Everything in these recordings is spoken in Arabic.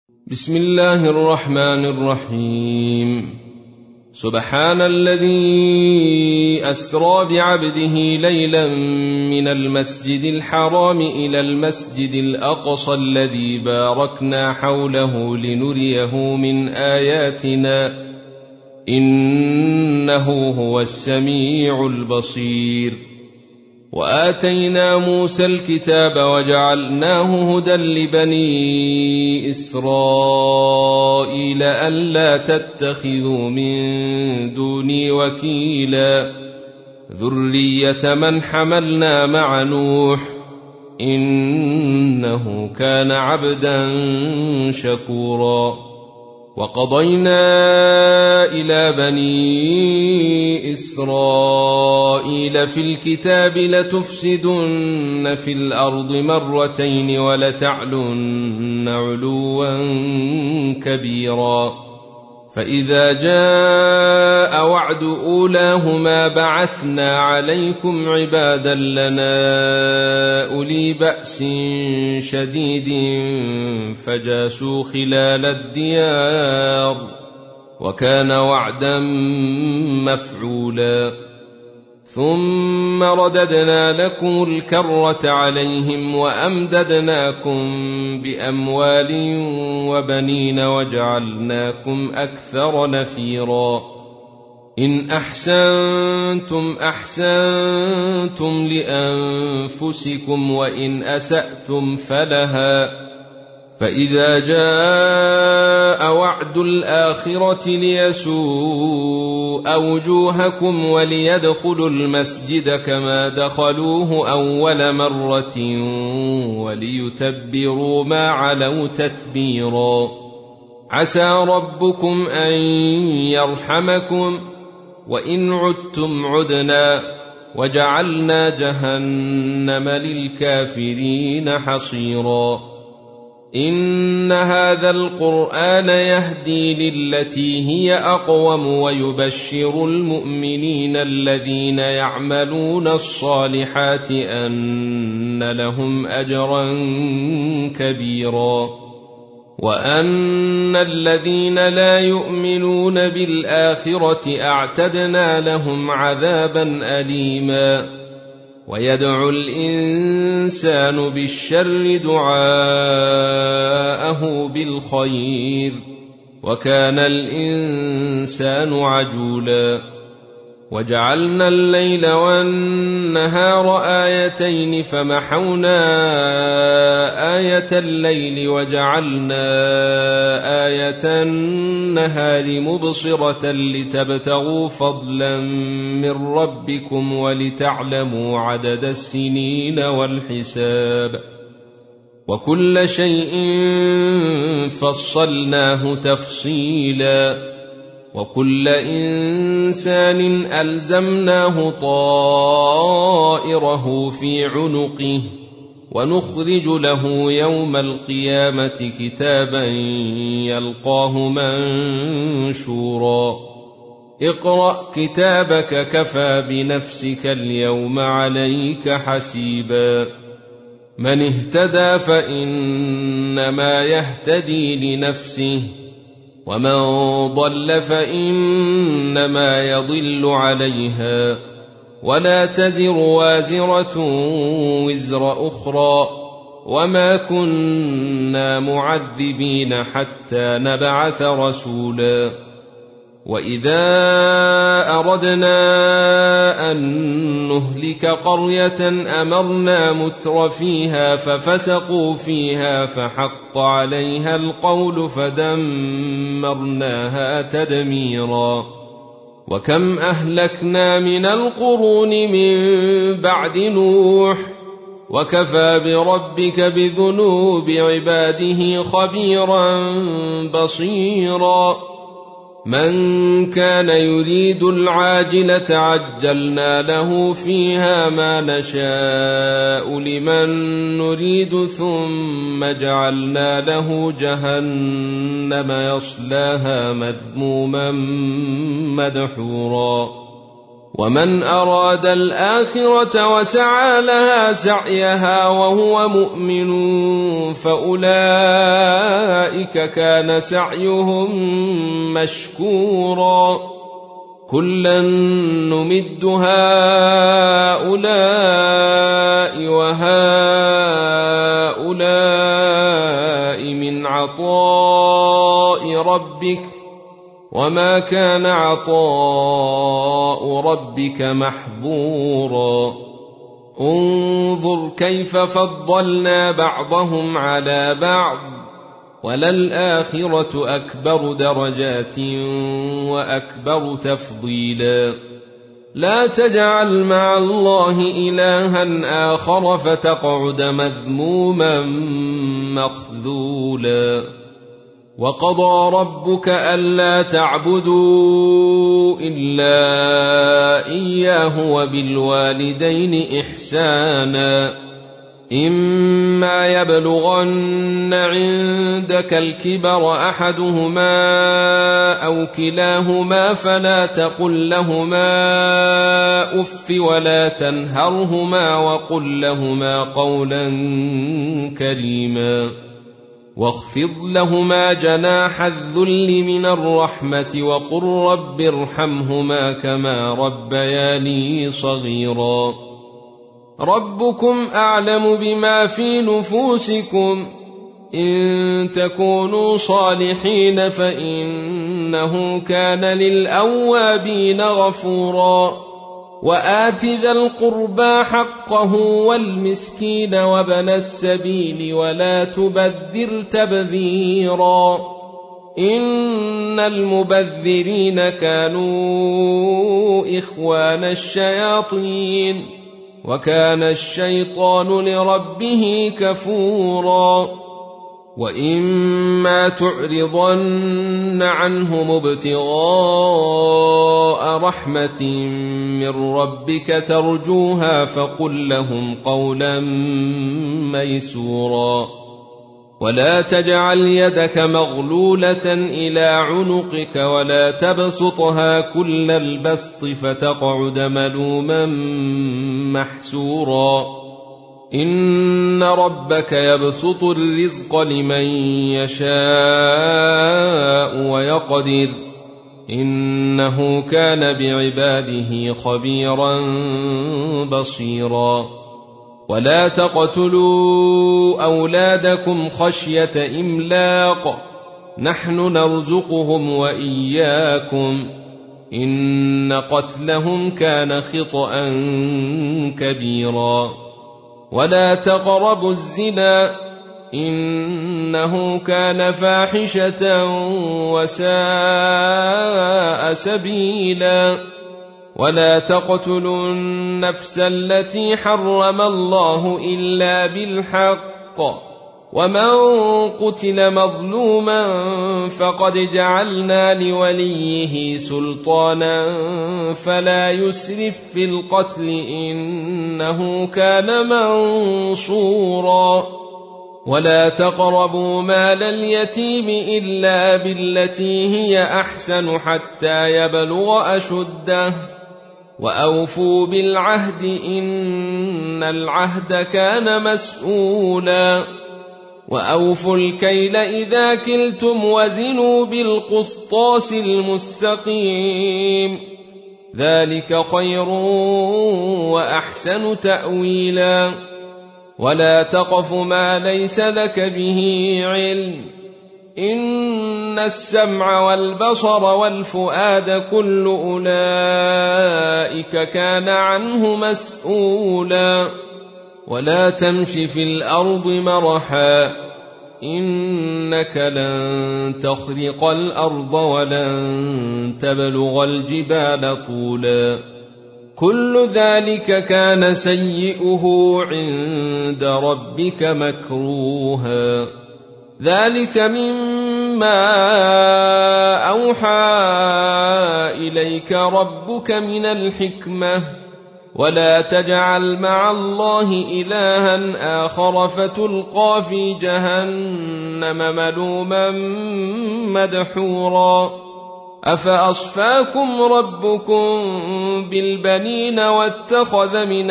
بسم الله الرحمن الرحيم. سبحان الذي أسرى بعبده ليلا من المسجد الحرام إلى المسجد الأقصى الذي باركنا حوله لنريه من آياتنا إنه هو السميع البصير. وآتينا موسى الكتاب وجعلناه هدى لبني إسرائيل ألا تتخذوا من دوني وكيلا ذرية من حملنا مع نوح إنه كان عبدا شكورا. وقضينا إلى بني إسرائيل في الكتاب لتفسدن في الأرض مرتين ولتعلن علوا كبيرا. فإذا جاء وعد أولاهما بعثنا عليكم عبادا لنا أولي بأس شديد فجاسوا خلال الديار وكان وعدا مفعولا. ثم رددنا لكم الكرة عليهم وأمددناكم بأموال وبنين وجعلناكم أكثر نفيرا. إن أحسنتم أحسنتم لأنفسكم وإن أسأتم فلها. فإذا جاء وعد الآخرة ليسوء وجوهكم وليدخلوا المسجد كما دخلوه أول مرة وليتبروا ما علوا تتبيرا. عسى ربكم أن يرحمكم وإن عدتم عدنا وجعلنا جهنم للكافرين حصيرا. إن هذا القرآن يهدي للتي هي أقوم ويبشر المؤمنين الذين يعملون الصالحات أن لهم أجرا كبيرا وأن الذين لا يؤمنون بالآخرة أعتدنا لهم عذابا أليما. ويدعو الإنسان بالشر دعاءه بالخير وكان الإنسان عجولا. وجعلنا الليل والنهار آيتين فمحونا آية الليل وجعلنا آية النهار مبصرة لتبتغوا فضلا من ربكم ولتعلموا عدد السنين والحساب وكل شيء فصلناه تفصيلا. وكل إنسان ألزمناه طائره في عنقه ونخرج له يوم القيامة كتابا يلقاه منشورا. اقرأ كتابك كفى بنفسك اليوم عليك حسيبا. من اهتدى فإنما يهتدي لنفسه ومن ضل فإنما يضل عليها ولا تزر وازرة وزر أخرى وما كنا معذبين حتى نبعث رسولا. وإذا أردنا أن نهلك قرية أمرنا متر فيها ففسقوا فيها فحق عليها القول فدمرناها تدميرا. وكم أهلكنا من القرون من بعد نوح وكفى بربك بذنوب عباده خبيرا بصيرا. من كان يريد العاجلة عجلنا له فيها ما نشاء لمن نريد ثم جعلنا له جهنم يصلاها مذموما مدحورا. ومن أراد الآخرة وسعى لها سعيها وهو مؤمن فأولئك كان سعيهم مشكورا كلا نمد هؤلاء وهؤلاء من عطاء ربك وما كان عطاء ربك محظورا انظر كيف فضلنا بعضهم على بعض وللآخرة أكبر درجات وأكبر تفضيلا لا تجعل مع الله إلها آخر فتقعد مذموما مخذولا وقضى ربك ألا تعبدوا إلا إياه وبالوالدين إحسانا إما يبلغن عندك الكبر أحدهما أو كلاهما فلا تقل لهما أف ولا تنهرهما وقل لهما قولا كريما واخفض لهما جناح الذل من الرحمة وقل رب ارحمهما كما ربياني صغيرا ربكم أعلم بما في نفوسكم إن تكونوا صالحين فإنه كان للأوابين غفورا وآت ذا القربى حقه والمسكين وابن السبيل ولا تبذر تبذيرا إن المبذرين كانوا إخوان الشياطين وكان الشيطان لربه كفورا وإما تعرضن عنهم ابتغاء رحمة من ربك ترجوها فقل لهم قولا ميسورا ولا تجعل يدك مغلولة إلى عنقك ولا تبسطها كل البسط فتقعد ملوما محسورا إن ربك يبسط الرزق لمن يشاء ويقدر إنه كان بعباده خبيرا بصيرا ولا تقتلوا أولادكم خشية إملاق نحن نرزقهم وإياكم إن قتلهم كان خطأ كبيرا ولا تقربوا الزنا إنه كان فاحشة وساء سبيلا ولا تقتلوا النفس التي حرم الله إلا بالحق ومن قتل مظلوما فقد جعلنا لوليه سلطانا فلا يسرف في القتل إنه كان منصورا ولا تقربوا مال اليتيم إلا بالتي هي أحسن حتى يبلغ أشده وأوفوا بالعهد إن العهد كان مسؤولا وأوفوا الكيل إذا كلتم وزنوا بالقسطاس المستقيم ذلك خير وأحسن تأويلا ولا تقف ما ليس لك به علم إن السمع والبصر والفؤاد كل أولئك كان عنه مسؤولا ولا تمش في الأرض مرحا إنك لن تخرق الأرض ولن تبلغ الجبال طولا كل ذلك كان سيئه عند ربك مكروها ذلك مما أوحى إليك ربك من الحكمة ولا تجعل مع الله إلها آخر فتلقى في جهنم ملوما مدحورا أفأصفاكم ربكم بالبنين واتخذ من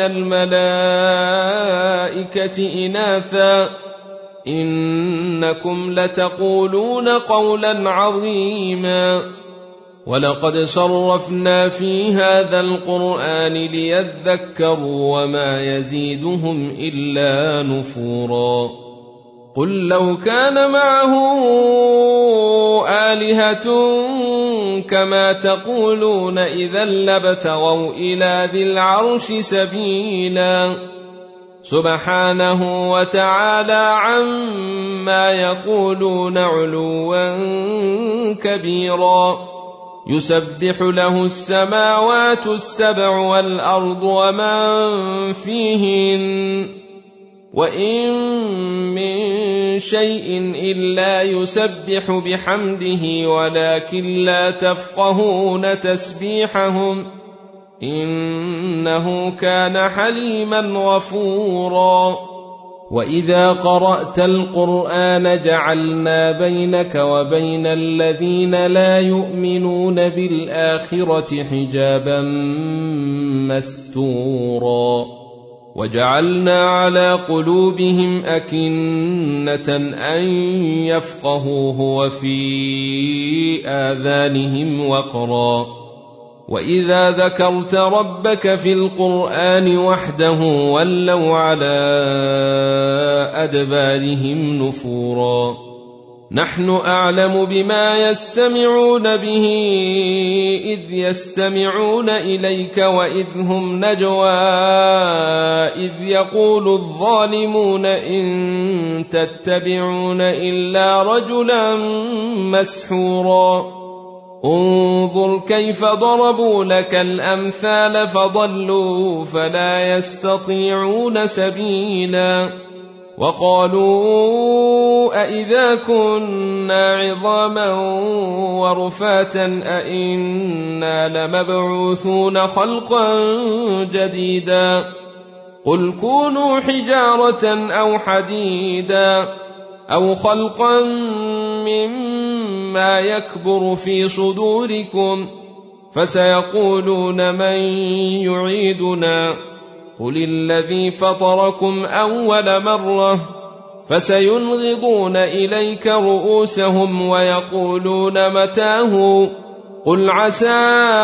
الملائكة إناثا إنكم لتقولون قولا عظيما ولقد صرفنا في هذا القرآن ليذكروا وما يزيدهم إلا نفورا قل لو كان معه آلهة كما تقولون إذا لابتغوا إلى ذي العرش سبيلا سبحانه وتعالى عما يقولون علوا كبيرا يسبح له السماوات السبع والأرض ومن فيهن وإن من شيء إلا يسبح بحمده ولكن لا تفقهون تسبيحهم إنه كان حليما غفورا وإذا قرأت القرآن جعلنا بينك وبين الذين لا يؤمنون بالآخرة حجابا مستورا وجعلنا على قلوبهم أكنة أن يفقهوه وفي آذانهم وقرا وإذا ذكرت ربك في القرآن وحده ولوا على أدبارهم نفورا نحن أعلم بما يستمعون به إذ يستمعون إليك وإذ هم نجوى إذ يقول الظالمون إن تتبعون إلا رجلا مسحورا انظر كيف ضربوا لك الأمثال فضلوا فلا يستطيعون سبيلا وقالوا أئذا كنا عظاما ورفاتا أئنا لمبعوثون خلقا جديدا قل كونوا حجارة أو حديدا أو خلقا مما يكبر في صدوركم فسيقولون من يعيدنا قل الذي فطركم أول مرة فسينغضون إليك رؤوسهم ويقولون متاه قل عسى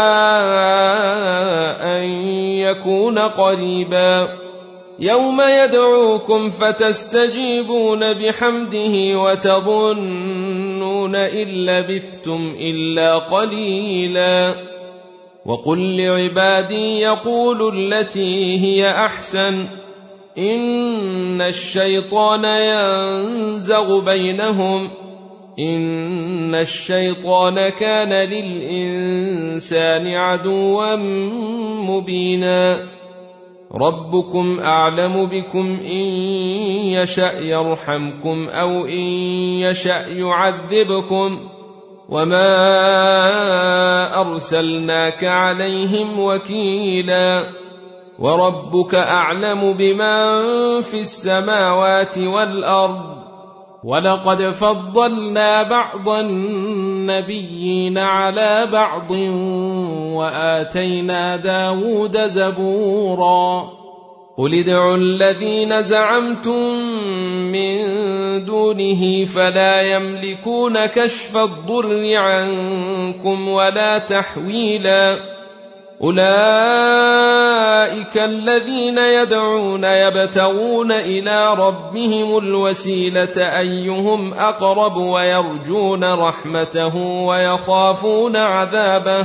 أن يكون قريبا يوم يدعوكم فتستجيبون بحمده وتظنون إن لبثتم إلا قليلا وقل لعبادي يقولوا التي هي أحسن إن الشيطان ينزغ بينهم إن الشيطان كان للإنسان عدوا مبينا ربكم أعلم بكم إن يشأ يرحمكم أو إن يشأ يعذبكم وما أرسلناك عليهم وكيلا وربك أعلم بمن في السماوات والأرض ولقد فضلنا بعض النبيين على بعض وآتينا داود زبورا قل ادعوا الذين زعمتم من دونه فلا يملكون كشف الضر عنكم ولا تحويلا أولئك الذين يدعون يبتغون إلى ربهم الوسيلة أيهم أقرب ويرجون رحمته ويخافون عذابه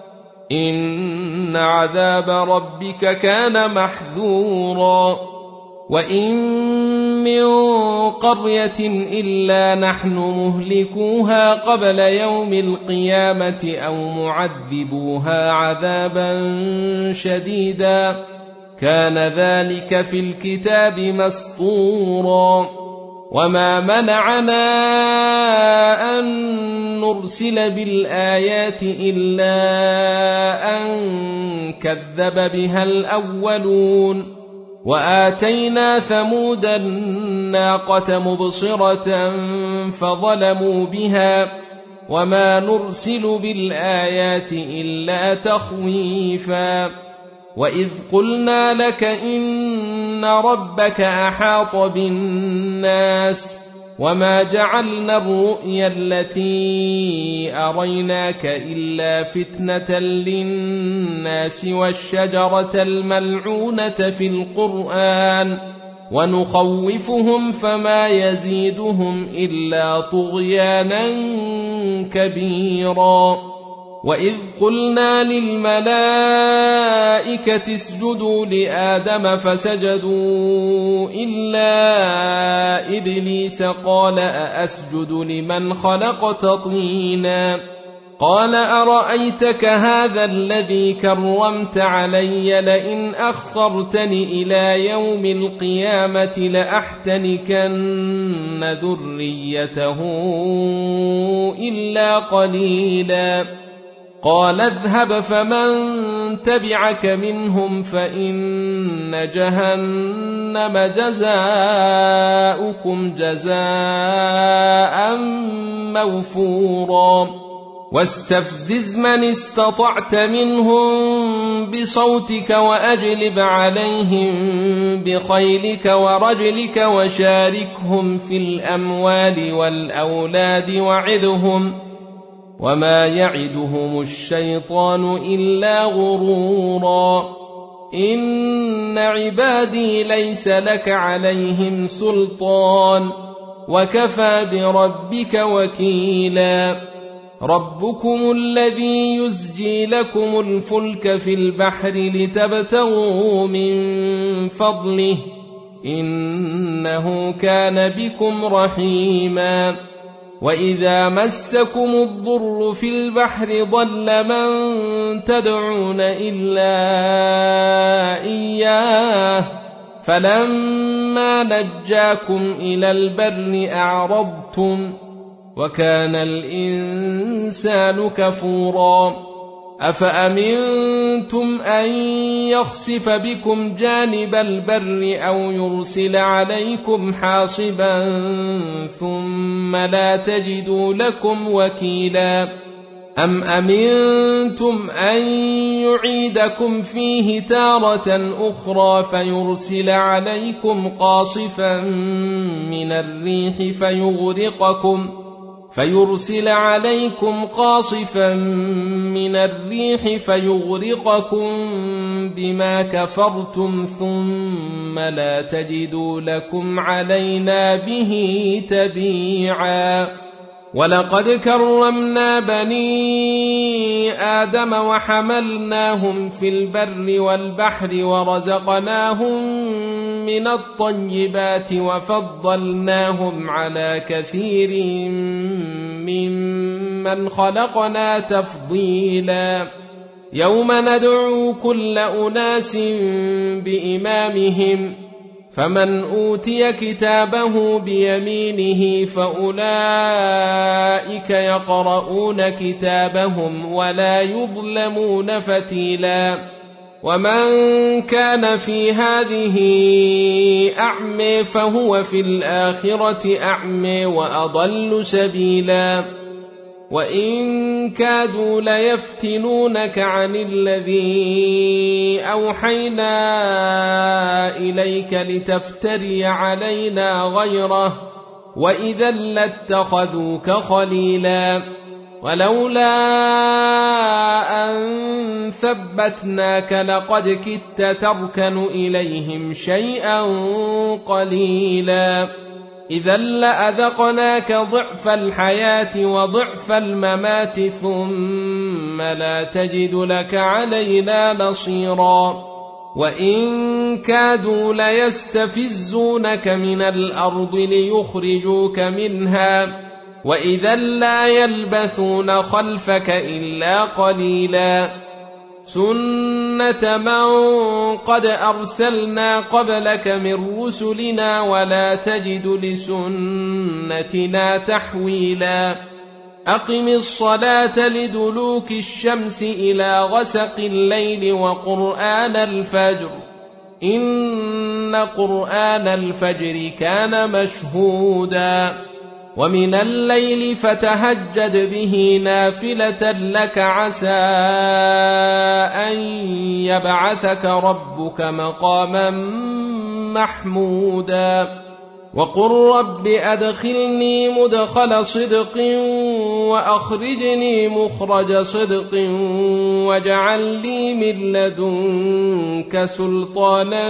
إن عذاب ربك كان محذورا وإن من قرية إلا نحن مهلكوها قبل يوم القيامة أو معذبوها عذابا شديدا كان ذلك في الكتاب مسطورا وما منعنا أن نرسل بالآيات إلا أن كذب بها الأولون وآتينا ثمود الناقة مبصرة فظلموا بها وما نرسل بالآيات إلا تخويفا وإذ قلنا لك إن ربك أحاط بالناس وما جعلنا الرؤيا التي أريناك إلا فتنة للناس والشجرة الملعونة في القرآن ونخوفهم فما يزيدهم إلا طغيانا كبيرا وإذ قلنا للملائكة اسجدوا لآدم فسجدوا إلا إبليس قال أأسجد لمن خلقت طينا قال أرأيتك هذا الذي كرمت علي لئن أخرتني إلى يوم القيامة لأحتنكن ذريته إلا قليلا قال اذهب فمن تبعك منهم فإن جهنم جزاؤكم جزاء موفورا واستفزز من استطعت منهم بصوتك وأجلب عليهم بخيلك ورجلك وشاركهم في الأموال والأولاد وعدهم وما يعدهم الشيطان إلا غرورا إن عبادي ليس لك عليهم سلطان وكفى بربك وكيلا ربكم الذي يزجي لكم الفلك في البحر لتبتغوا من فضله إنه كان بكم رحيما وإذا مسكم الضر في البحر ضل من تدعون إلا إياه فلما نجاكم إلى البر أعرضتم وكان الإنسان كفورا أفأمنتم أن يخسف بكم جانب البر أو يرسل عليكم حاصبا ثم لا تجدوا لكم وكيلا أم أمنتم أن يعيدكم فيه تارة أخرى فيرسل عليكم قاصفا من الريح فيغرقكم بما كفرتم ثم لا تجدوا لكم علينا به تبيعا ولقد كرمنا بني آدم وحملناهم في البر والبحر ورزقناهم من الطيبات وفضلناهم على كثير ممن خلقنا تفضيلا يوم ندعو كل أناس بإمامهم فمن أوتي كتابه بيمينه فأولئك يقرؤون كتابهم ولا يظلمون فتيلا ومن كان في هذه أعمى فهو في الآخرة أعمى وأضل سبيلا وإن كادوا ليفتنونك عن الذي أوحينا إليك لتفتري علينا غيره وإذا لاتخذوك خليلا ولولا أن ثبتناك لقد كدت تركن إليهم شيئا قليلا إذا لأذقناك ضعف الحياة وضعف الممات ثم لا تجد لك علينا نصيرا وإن كادوا ليستفزونك من الأرض ليخرجوك منها وإذا لا يلبثون خلفك إلا قليلا سنة من قد أرسلنا قبلك من رسلنا ولا تجد لسنتنا تحويلا أقم الصلاة لدلوك الشمس إلى غسق الليل وقرآن الفجر إن قرآن الفجر كان مشهودا ومن الليل فتهجد به نافلة لك عسى أن يبعثك ربك مقاما محمودا وقل رب أدخلني مدخل صدق وأخرجني مخرج صدق واجعل لي من لدنك سلطانا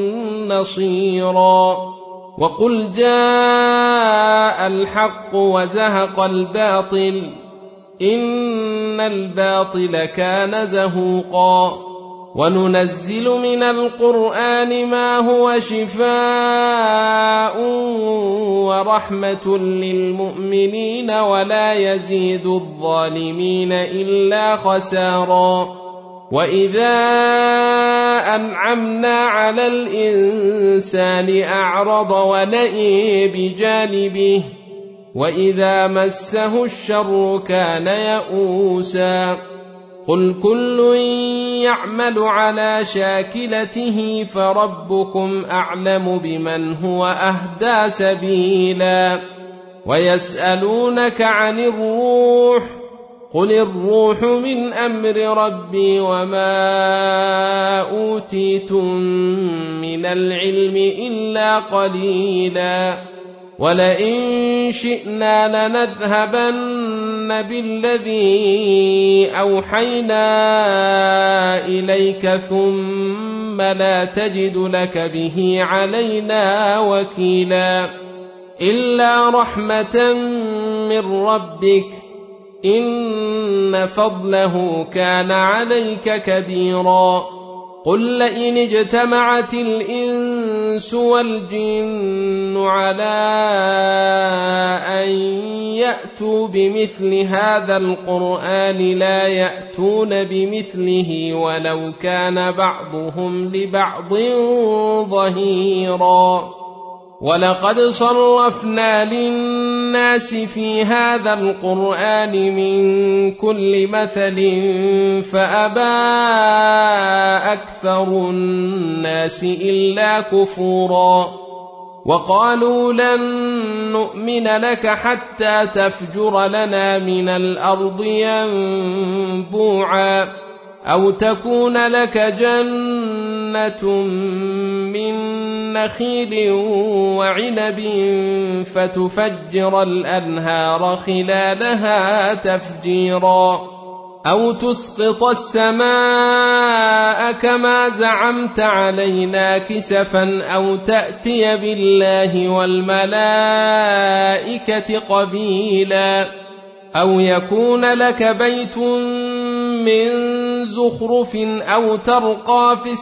نصيرا وقل جاء الحق وزهق الباطل إن الباطل كان زهوقا وننزل من القرآن ما هو شفاء ورحمة للمؤمنين ولا يزيد الظالمين إلا خسارا وإذا أنعمنا على الإنسان أعرض ونأى بجانبه وإذا مسه الشر كان يئوسا قل كل يعمل على شاكلته فربكم أعلم بمن هو أهدى سبيلا ويسألونك عن الروح قل الروح من أمر ربي وما أوتيتم من العلم إلا قليلا ولئن شئنا لنذهبن بالذي أوحينا إليك ثم لا تجد لك به علينا وكيلا إلا رحمة من ربك إن فضله كان عليك كبيرا قل لئن اجتمعت الإنس والجن على أن يأتوا بمثل هذا القرآن لا يأتون بمثله ولو كان بعضهم لبعض ظهيرا ولقد صرفنا للناس في هذا القرآن من كل مثل فأبى أكثر الناس إلا كفورا وقالوا لن نؤمن لك حتى تفجر لنا من الأرض ينبوعا أو تكون لك جنة من نخيل وعنب فتفجر الأنهار خلالها تفجيرا أو تسقط السماء كما زعمت علينا كسفا أو تأتي بالله والملائكة قبيلا أو يكون لك بيت من زخرف أو ترقى في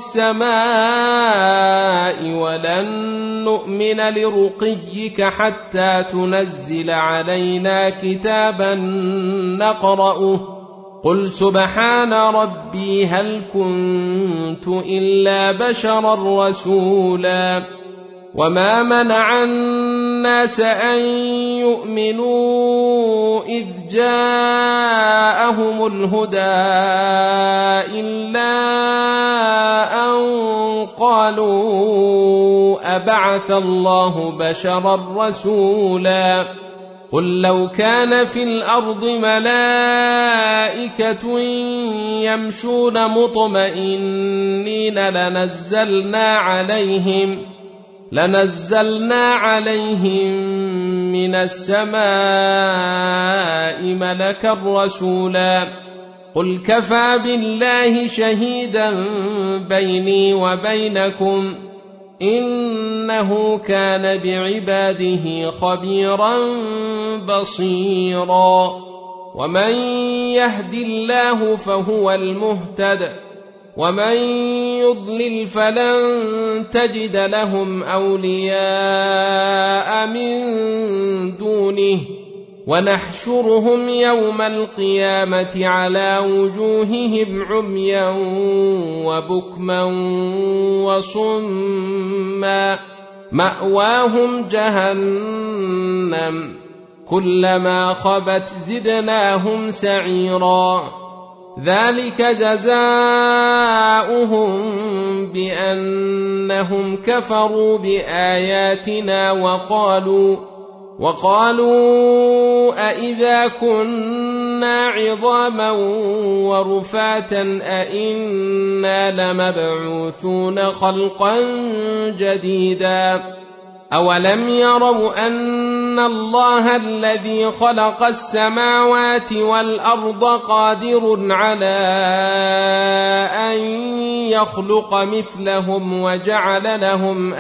السماء ولن نؤمن لرقيك حتى تنزل علينا كتابا نقرأه قل سبحان ربي هل كنت إلا بشرا رسولا وما منع الناس أن يؤمنوا إذ جاءهم الهدى إلا أن قالوا أبعث الله بشرا رسولا قل لو كان في الأرض ملائكة يمشون مطمئنين لنزلنا عليهم من السماء ملكا رسولا قل كفى بالله شهيدا بيني وبينكم إنه كان بعباده خبيرا بصيرا ومن يهد الله فهو المهتد ومن يضلل فلن تجد لهم أولياء من دونه ونحشرهم يوم القيامة على وجوههم عميا وبكما وصما مأواهم جهنم كلما خبت زدناهم سعيرا ذلك جزاؤهم بأنهم كفروا بآياتنا وقالوا أإذا كنا عظاما ورفاتا أإنا لمبعوثون خلقا جديدا أولم يروا أن الله الذي خلق السماوات والأرض قادر على أن يخلق مثلهم وجعل لهم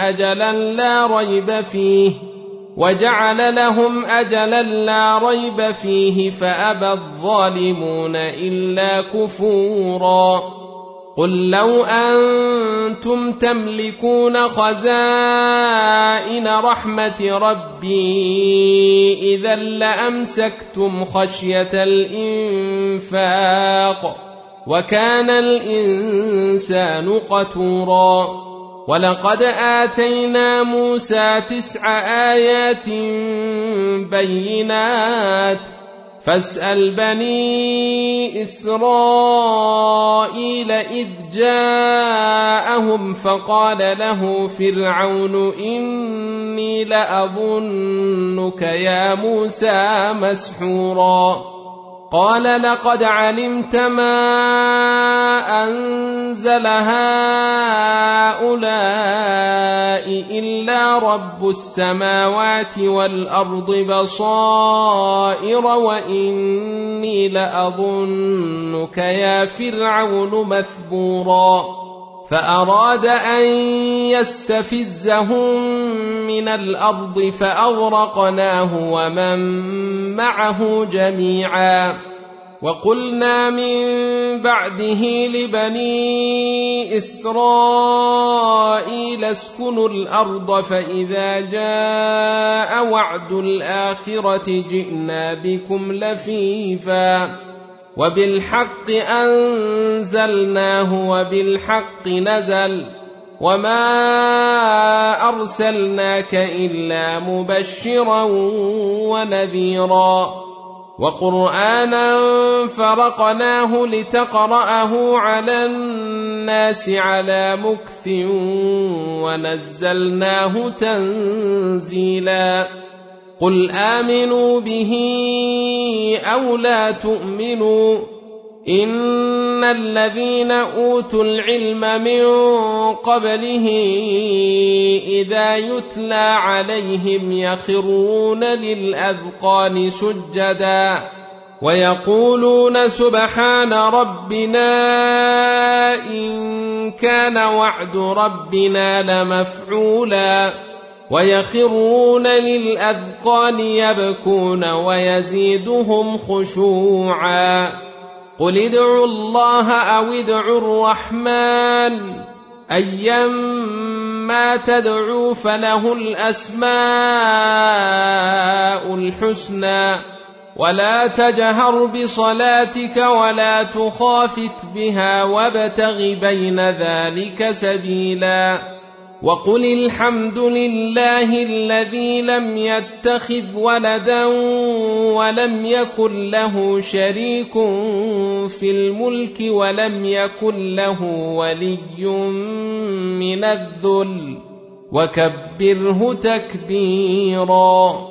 أجلا لا ريب فيه فأبى الظالمون إلا كفورا قل لو أنتم تملكون خزائن رحمة ربي إذا لأمسكتم خشية الإنفاق وكان الإنسان قتورا ولقد آتينا موسى 9 آيات بينات فاسأل بني إسرائيل إذ جاءهم فقال له فرعون إني لأظنك يا موسى مسحورا قال لقد علمت ما أنزل هؤلاء إلا رب السماوات والأرض بصائر وإني لأظنك يا فرعون مثبورا فأراد أن يستفزهم من الأرض فأغرقناه ومن معه جميعا وقلنا من بعده لبني إسرائيل اسكنوا الأرض فإذا جاء وعد الآخرة جئنا بكم لفيفا وبالحق أنزلناه وبالحق نزل وما أرسلناك إلا مبشرا ونذيرا وقرآنا فرقناه لتقرأه على الناس على مكث ونزلناه تنزيلا قل آمنوا به أو لا تؤمنوا إن الذين أوتوا العلم من قبله إذا يتلى عليهم يخرون للأذقان سجدا ويقولون سبحان ربنا إن كان وعد ربنا لمفعولا ويخرون للأذقان يبكون ويزيدهم خشوعا قل ادعوا الله أو ادعوا الرحمن أيما تدعوا فله الأسماء الحسنى ولا تجهر بصلاتك ولا تخافت بها وابتغ بين ذلك سبيلا وقل الحمد لله الذي لم يتخذ ولدا ولم يكن له شريك في الملك ولم يكن له ولي من الذل وكبره تكبيرا